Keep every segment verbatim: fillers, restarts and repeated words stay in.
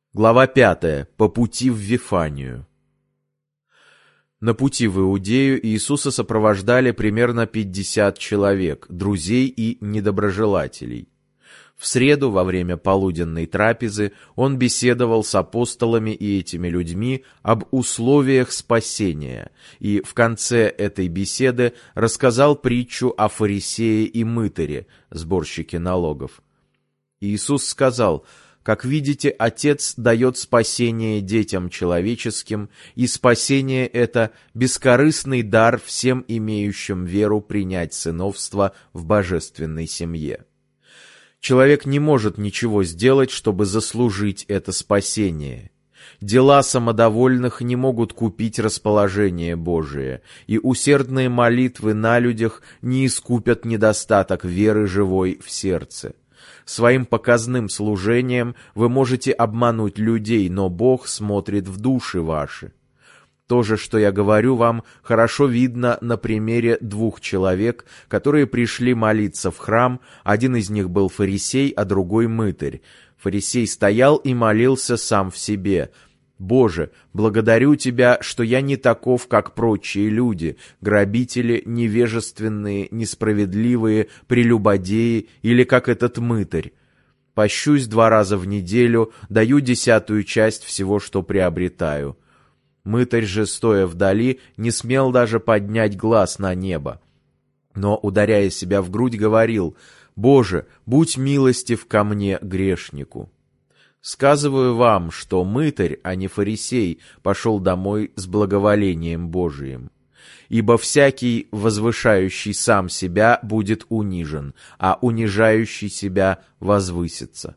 Глава пятая. По пути в Вифанию. На пути в Иудею Иисуса сопровождали примерно пятьдесят человек, друзей и недоброжелателей. В среду, во время полуденной трапезы, он беседовал с апостолами и этими людьми об условиях спасения, и в конце этой беседы рассказал притчу о фарисее и мытаре, сборщике налогов. Иисус сказал: «Как видите, Отец дает спасение детям человеческим, и спасение это — бескорыстный дар всем имеющим веру принять сыновство в божественной семье. Человек не может ничего сделать, чтобы заслужить это спасение. Дела самодовольных не могут купить расположение Божие, и усердные молитвы на людях не искупят недостаток веры живой в сердце. Своим показным служением вы можете обмануть людей, но Бог смотрит в души ваши. То же, что я говорю вам, хорошо видно на примере двух человек, которые пришли молиться в храм. Один из них был фарисей, а другой мытарь. Фарисей стоял и молился сам в себе: «Боже, благодарю Тебя, что я не таков, как прочие люди, грабители, невежественные, несправедливые, прелюбодеи или как этот мытарь. Пощусь два раза в неделю, даю десятую часть всего, что приобретаю». Мытарь же, стоя вдали, не смел даже поднять глаз на небо, но, ударяя себя в грудь, говорил: «Боже, будь милостив ко мне, грешнику». Сказываю вам, что мытарь, а не фарисей, пошел домой с благоволением Божиим. Ибо всякий, возвышающий сам себя, будет унижен, а унижающий себя возвысится».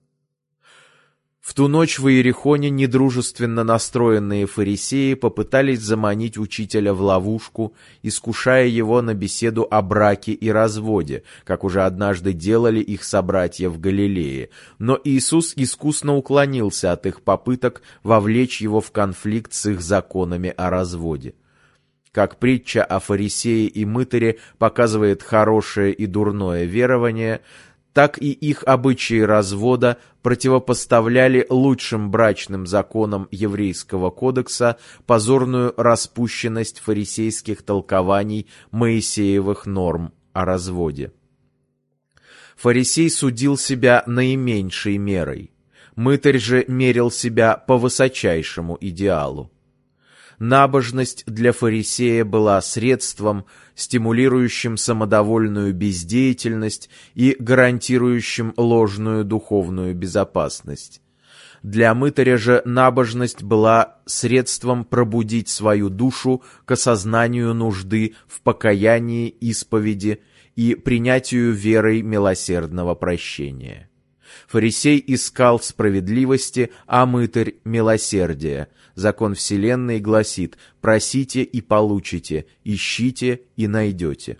В ту ночь в Иерихоне недружественно настроенные фарисеи попытались заманить учителя в ловушку, искушая его на беседу о браке и разводе, как уже однажды делали их собратья в Галилее. Но Иисус искусно уклонился от их попыток вовлечь его в конфликт с их законами о разводе. Как притча о фарисее и мытаре показывает хорошее и дурное верование, так и их обычаи развода противопоставляли лучшим брачным законам еврейского кодекса позорную распущенность фарисейских толкований Моисеевых норм о разводе. Фарисей судил себя наименьшей мерой, мытарь же мерил себя по высочайшему идеалу. Набожность для фарисея была средством, стимулирующим самодовольную бездеятельность и гарантирующим ложную духовную безопасность. Для мытаря же набожность была средством пробудить свою душу к осознанию нужды в покаянии, исповеди и принятию верой милосердного прощения. Фарисей искал справедливости, а мытарь — милосердия. Закон вселенной гласит: «Просите и получите, ищите и найдете».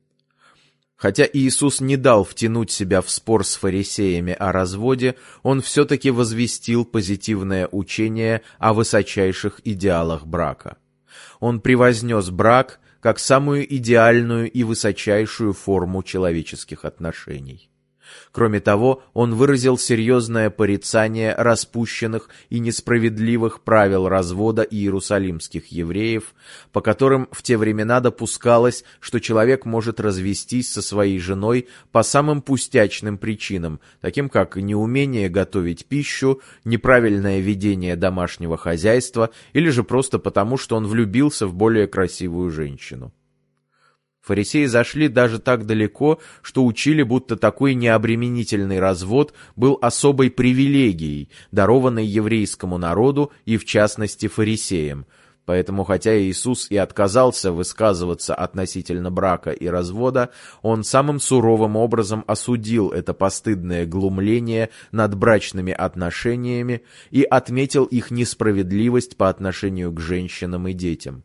Хотя Иисус не дал втянуть себя в спор с фарисеями о разводе, он все-таки возвестил позитивное учение о высочайших идеалах брака. Он превознес брак как самую идеальную и высочайшую форму человеческих отношений. Кроме того, он выразил серьезное порицание распущенных и несправедливых правил развода иерусалимских евреев, по которым в те времена допускалось, что человек может развестись со своей женой по самым пустячным причинам, таким как неумение готовить пищу, неправильное ведение домашнего хозяйства или же просто потому, что он влюбился в более красивую женщину. Фарисеи зашли даже так далеко, что учили, будто такой необременительный развод был особой привилегией, дарованной еврейскому народу и, в частности, фарисеям. Поэтому, хотя Иисус и отказался высказываться относительно брака и развода, он самым суровым образом осудил это постыдное глумление над брачными отношениями и отметил их несправедливость по отношению к женщинам и детям.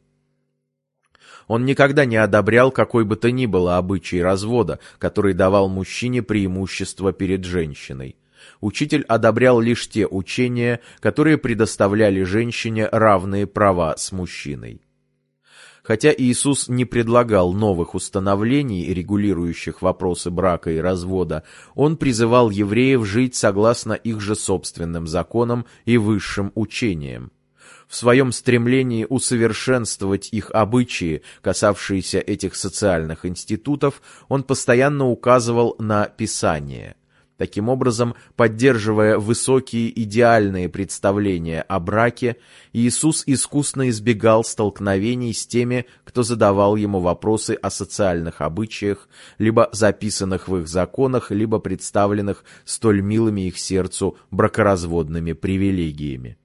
Он никогда не одобрял какой бы то ни было обычай развода, который давал мужчине преимущество перед женщиной. Учитель одобрял лишь те учения, которые предоставляли женщине равные права с мужчиной. Хотя Иисус не предлагал новых установлений, регулирующих вопросы брака и развода, Он призывал евреев жить согласно их же собственным законам и высшим учениям. В своем стремлении усовершенствовать их обычаи, касавшиеся этих социальных институтов, Он постоянно указывал на Писание. Таким образом, поддерживая высокие идеальные представления о браке, Иисус искусно избегал столкновений с теми, кто задавал ему вопросы о социальных обычаях, либо записанных в их законах, либо представленных столь милыми их сердцу бракоразводными привилегиями.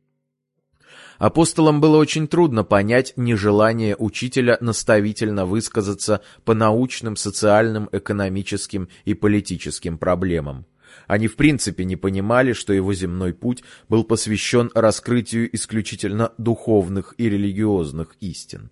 Апостолам было очень трудно понять нежелание учителя наставительно высказаться по научным, социальным, экономическим и политическим проблемам. Они в принципе не понимали, что его земной путь был посвящен раскрытию исключительно духовных и религиозных истин.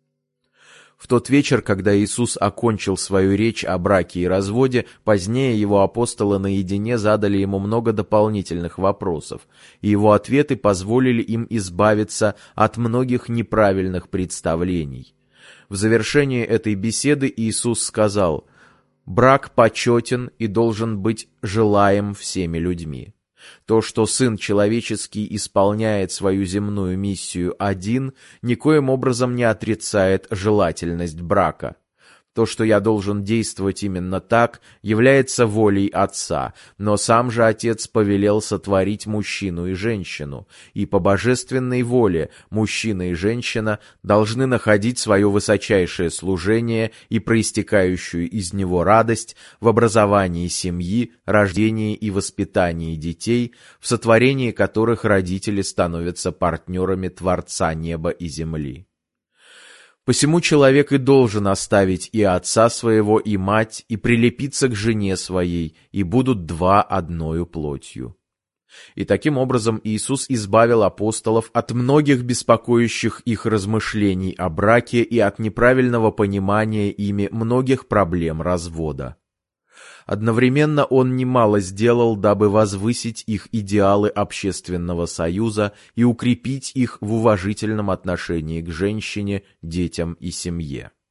В тот вечер, когда Иисус окончил свою речь о браке и разводе, позднее его апостолы наедине задали ему много дополнительных вопросов, и его ответы позволили им избавиться от многих неправильных представлений. В завершении этой беседы Иисус сказал: «Брак почетен и должен быть желаем всеми людьми. То, что Сын Человеческий исполняет свою земную миссию один, никоим образом не отрицает желательность брака. То, что я должен действовать именно так, является волей Отца, но сам же Отец повелел сотворить мужчину и женщину, и по божественной воле мужчина и женщина должны находить свое высочайшее служение и проистекающую из него радость в образовании семьи, рождении и воспитании детей, в сотворении которых родители становятся партнерами Творца неба и земли. Посему человек и должен оставить и отца своего, и мать, и прилепиться к жене своей, и будут два одною плотью». И таким образом Иисус избавил апостолов от многих беспокоящих их размышлений о браке и от неправильного понимания ими многих проблем развода. Одновременно Он немало сделал, дабы возвысить их идеалы общественного союза и укрепить их в уважительном отношении к женщине, детям и семье.